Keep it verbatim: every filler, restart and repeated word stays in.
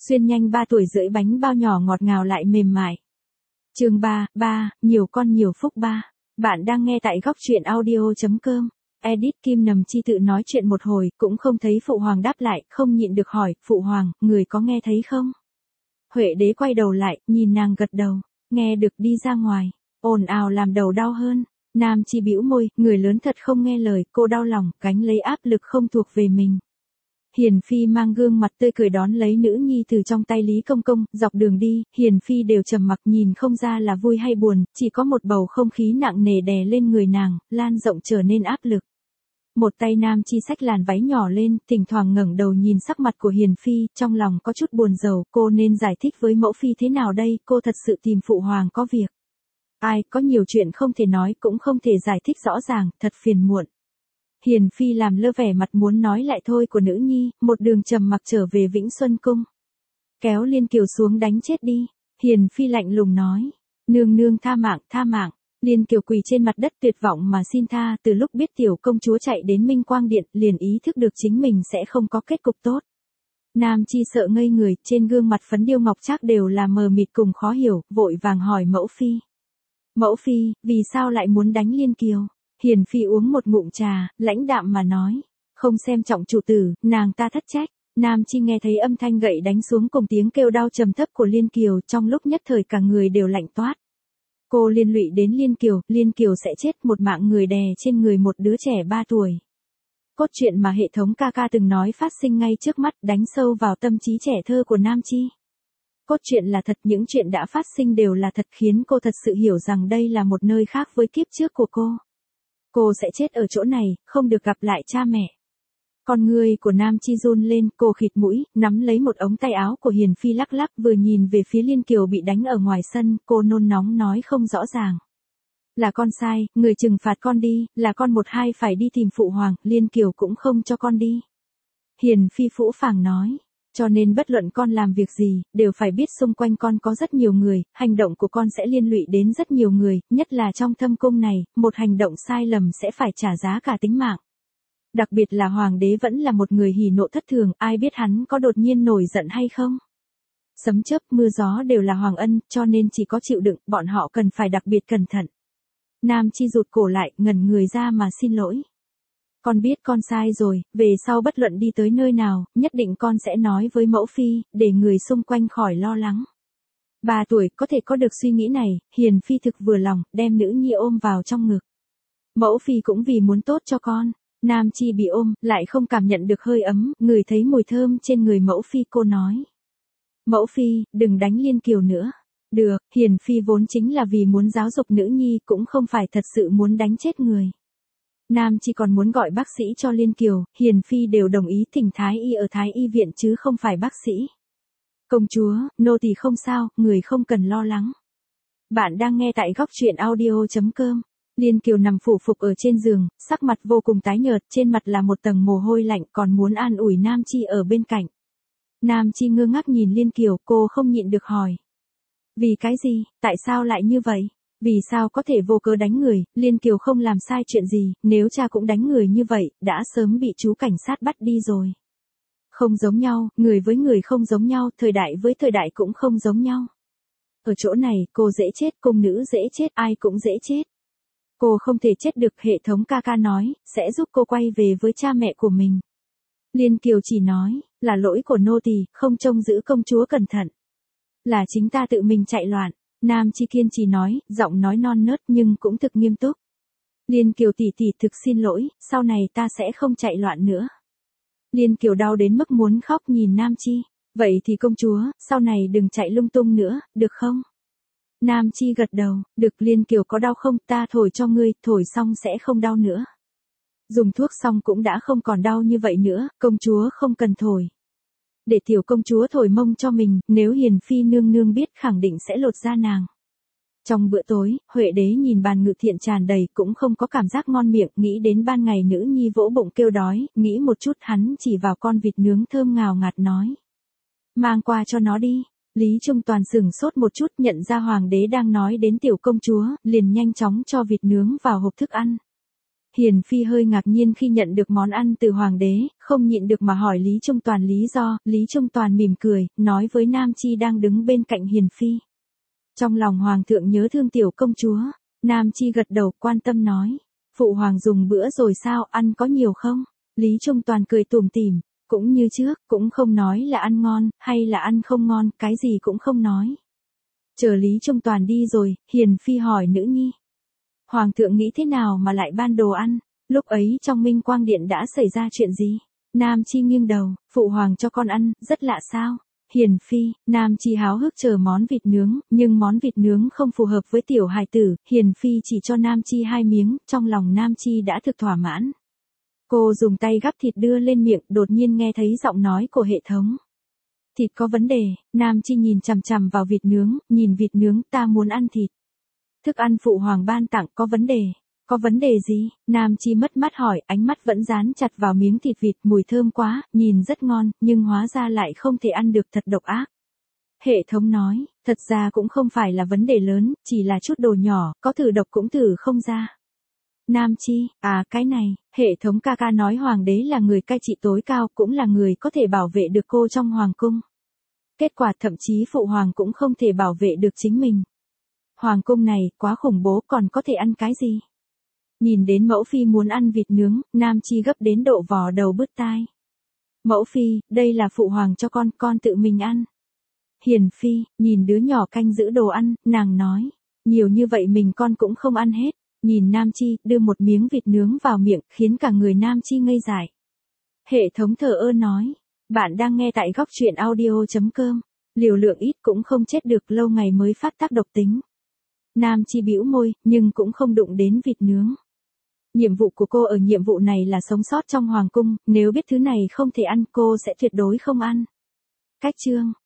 xuyên nhanh ba tuổi rưỡi bánh bao nhỏ ngọt ngào lại mềm mại. Chương ba, ba, nhiều con nhiều phúc ba. Bạn đang nghe tại góc truyện audio chấm com. Edit Kim Nầm Chi tự nói chuyện một hồi, cũng không thấy Phụ Hoàng đáp lại, không nhịn được hỏi, Phụ Hoàng, người có nghe thấy không? Huệ đế quay đầu lại, nhìn nàng gật đầu, nghe được đi ra ngoài, ồn ào làm đầu đau hơn. Nam Chi bĩu môi, người lớn thật không nghe lời, cô đau lòng, gánh lấy áp lực không thuộc về mình. Hiền Phi mang gương mặt tươi cười đón lấy nữ nhi từ trong tay Lý Công Công, dọc đường đi, Hiền Phi đều trầm mặc nhìn không ra là vui hay buồn, chỉ có một bầu không khí nặng nề đè lên người nàng, lan rộng trở nên áp lực. Một tay Nam Chi xách làn váy nhỏ lên, thỉnh thoảng ngẩng đầu nhìn sắc mặt của Hiền Phi, trong lòng có chút buồn rầu, cô nên giải thích với mẫu phi thế nào đây, cô thật sự tìm Phụ Hoàng có việc. Ai, có nhiều chuyện không thể nói cũng không thể giải thích rõ ràng, thật phiền muộn. Hiền Phi làm lơ vẻ mặt muốn nói lại thôi của nữ nhi, một đường trầm mặc trở về Vĩnh Xuân Cung. Kéo Liên Kiều xuống đánh chết đi, Hiền Phi lạnh lùng nói, nương nương tha mạng, tha mạng. Liên Kiều quỳ trên mặt đất tuyệt vọng mà xin tha, từ lúc biết tiểu công chúa chạy đến Minh Quang Điện, liền ý thức được chính mình sẽ không có kết cục tốt. Nam Chi sợ ngây người, trên gương mặt phấn điêu ngọc trác đều là mờ mịt cùng khó hiểu, vội vàng hỏi mẫu phi. Mẫu phi, vì sao lại muốn đánh Liên Kiều? Hiền Phi uống một ngụm trà, lãnh đạm mà nói, không xem trọng chủ tử, nàng ta thất trách. Nam Chi nghe thấy âm thanh gậy đánh xuống cùng tiếng kêu đau trầm thấp của Liên Kiều, trong lúc nhất thời cả người đều lạnh toát. Cô liên lụy đến Liên Kiều, Liên Kiều sẽ chết, một mạng người đè trên người một đứa trẻ ba tuổi. Cốt truyện mà hệ thống ca ca từng nói phát sinh ngay trước mắt, đánh sâu vào tâm trí trẻ thơ của Nam Chi. Cốt truyện là thật, những chuyện đã phát sinh đều là thật, khiến cô thật sự hiểu rằng đây là một nơi khác với kiếp trước của cô. Cô sẽ chết ở chỗ này, không được gặp lại cha mẹ. Con người của Nam Chi run lên, cô khịt mũi, nắm lấy một ống tay áo của Hiền Phi lắc lắc, vừa nhìn về phía Liên Kiều bị đánh ở ngoài sân, cô nôn nóng nói không rõ ràng. Là con sai, người trừng phạt con đi, là con một hai phải đi tìm Phụ Hoàng, Liên Kiều cũng không cho con đi. Hiền Phi phũ phàng nói. Cho nên bất luận con làm việc gì, đều phải biết xung quanh con có rất nhiều người, hành động của con sẽ liên lụy đến rất nhiều người, nhất là trong thâm cung này, một hành động sai lầm sẽ phải trả giá cả tính mạng. Đặc biệt là Hoàng đế vẫn là một người hỉ nộ thất thường, ai biết hắn có đột nhiên nổi giận hay không? Sấm chớp, mưa gió đều là Hoàng ân, cho nên chỉ có chịu đựng, bọn họ cần phải đặc biệt cẩn thận. Nam Chi rụt cổ lại, ngẩn người ra mà xin lỗi. Con biết con sai rồi, về sau bất luận đi tới nơi nào, nhất định con sẽ nói với mẫu phi, để người xung quanh khỏi lo lắng. Ba tuổi có thể có được suy nghĩ này, Hiền Phi thực vừa lòng, đem nữ nhi ôm vào trong ngực. Mẫu phi cũng vì muốn tốt cho con. Nam Chi bị ôm, lại không cảm nhận được hơi ấm, người thấy mùi thơm trên người mẫu phi, cô nói. Mẫu phi, đừng đánh Liên Kiều nữa. Được, Hiền Phi vốn chính là vì muốn giáo dục nữ nhi, cũng không phải thật sự muốn đánh chết người. Nam Chi còn muốn gọi bác sĩ cho Liên Kiều, Hiền Phi đều đồng ý thỉnh Thái y ở Thái y viện chứ không phải bác sĩ. Công chúa, nô tỳ không sao, người không cần lo lắng. Bạn đang nghe tại góc truyện audio chấm com. Liên Kiều nằm phủ phục ở trên giường, sắc mặt vô cùng tái nhợt, trên mặt là một tầng mồ hôi lạnh, còn muốn an ủi Nam Chi ở bên cạnh. Nam Chi ngơ ngác nhìn Liên Kiều, cô không nhịn được hỏi. Vì cái gì, tại sao lại như vậy? Vì sao có thể vô cớ đánh người, Liên Kiều không làm sai chuyện gì, nếu cha cũng đánh người như vậy, đã sớm bị chú cảnh sát bắt đi rồi. Không giống nhau, người với người không giống nhau, thời đại với thời đại cũng không giống nhau. Ở chỗ này, cô dễ chết, cung nữ dễ chết, ai cũng dễ chết. Cô không thể chết được, hệ thống ca ca nói, sẽ giúp cô quay về với cha mẹ của mình. Liên Kiều chỉ nói, là lỗi của nô tỳ, không trông giữ công chúa cẩn thận. Là chính ta tự mình chạy loạn. Nam Chi kiên trì nói, giọng nói non nớt nhưng cũng thực nghiêm túc. Liên Kiều tỷ tỷ thực xin lỗi, sau này ta sẽ không chạy loạn nữa. Liên Kiều đau đến mức muốn khóc nhìn Nam Chi. Vậy thì công chúa, sau này đừng chạy lung tung nữa, được không? Nam Chi gật đầu, được. Liên Kiều có đau không, ta thổi cho ngươi, thổi xong sẽ không đau nữa. Dùng thuốc xong cũng đã không còn đau như vậy nữa, công chúa không cần thổi. Để tiểu công chúa thổi mông cho mình, nếu Hiền Phi nương nương biết khẳng định sẽ lột da nàng. Trong bữa tối, Huệ đế nhìn bàn ngự thiện tràn đầy, cũng không có cảm giác ngon miệng, nghĩ đến ban ngày nữ nhi vỗ bụng kêu đói, nghĩ một chút hắn chỉ vào con vịt nướng thơm ngào ngạt nói. Mang qua cho nó đi. Lý Trung Toàn sửng sốt một chút, nhận ra Hoàng đế đang nói đến tiểu công chúa, liền nhanh chóng cho vịt nướng vào hộp thức ăn. Hiền Phi hơi ngạc nhiên khi nhận được món ăn từ hoàng đế, không nhịn được mà hỏi Lý Trung Toàn lý do, Lý Trung Toàn mỉm cười, nói với Nam Chi đang đứng bên cạnh Hiền Phi. Trong lòng hoàng thượng nhớ thương tiểu công chúa, Nam Chi gật đầu quan tâm nói, phụ hoàng dùng bữa rồi sao, ăn có nhiều không? Lý Trung Toàn cười tủm tỉm, cũng như trước, cũng không nói là ăn ngon, hay là ăn không ngon, cái gì cũng không nói. Chờ Lý Trung Toàn đi rồi, Hiền Phi hỏi nữ nhi. Hoàng thượng nghĩ thế nào mà lại ban đồ ăn, lúc ấy trong Minh Quang Điện đã xảy ra chuyện gì? Nam Chi nghiêng đầu, phụ hoàng cho con ăn, rất lạ sao? Hiền Phi, Nam Chi háo hức chờ món vịt nướng, nhưng món vịt nướng không phù hợp với tiểu hài tử, Hiền Phi chỉ cho Nam Chi hai miếng, trong lòng Nam Chi đã thực thỏa mãn. Cô dùng tay gắp thịt đưa lên miệng, đột nhiên nghe thấy giọng nói của hệ thống. Thịt có vấn đề, Nam Chi nhìn chằm chằm vào vịt nướng, nhìn vịt nướng, ta muốn ăn thịt. Thức ăn phụ hoàng ban tặng có vấn đề. Có vấn đề gì? Nam Chi mất mắt hỏi, ánh mắt vẫn dán chặt vào miếng thịt vịt, mùi thơm quá, nhìn rất ngon, nhưng hóa ra lại không thể ăn được, thật độc ác. Hệ thống nói, thật ra cũng không phải là vấn đề lớn, chỉ là chút đồ nhỏ, có thử độc cũng thử không ra. Nam Chi, à cái này, hệ thống ca ca nói hoàng đế là người cai trị tối cao, cũng là người có thể bảo vệ được cô trong hoàng cung. Kết quả thậm chí phụ hoàng cũng không thể bảo vệ được chính mình. Hoàng cung này, quá khủng bố, còn có thể ăn cái gì? Nhìn đến mẫu phi muốn ăn vịt nướng, Nam Chi gấp đến độ vò đầu bứt tai. Mẫu phi, đây là phụ hoàng cho con, con tự mình ăn. Hiền Phi, nhìn đứa nhỏ canh giữ đồ ăn, nàng nói, nhiều như vậy mình con cũng không ăn hết. Nhìn Nam Chi, đưa một miếng vịt nướng vào miệng, khiến cả người Nam Chi ngây dại. Hệ thống thờ ơ nói, bạn đang nghe tại góc truyện audio.com, liều lượng ít cũng không chết được, lâu ngày mới phát tác độc tính. Nam Chi bĩu môi, nhưng cũng không đụng đến vịt nướng. Nhiệm vụ của cô ở nhiệm vụ này là sống sót trong hoàng cung, nếu biết thứ này không thể ăn cô sẽ tuyệt đối không ăn. Cách chương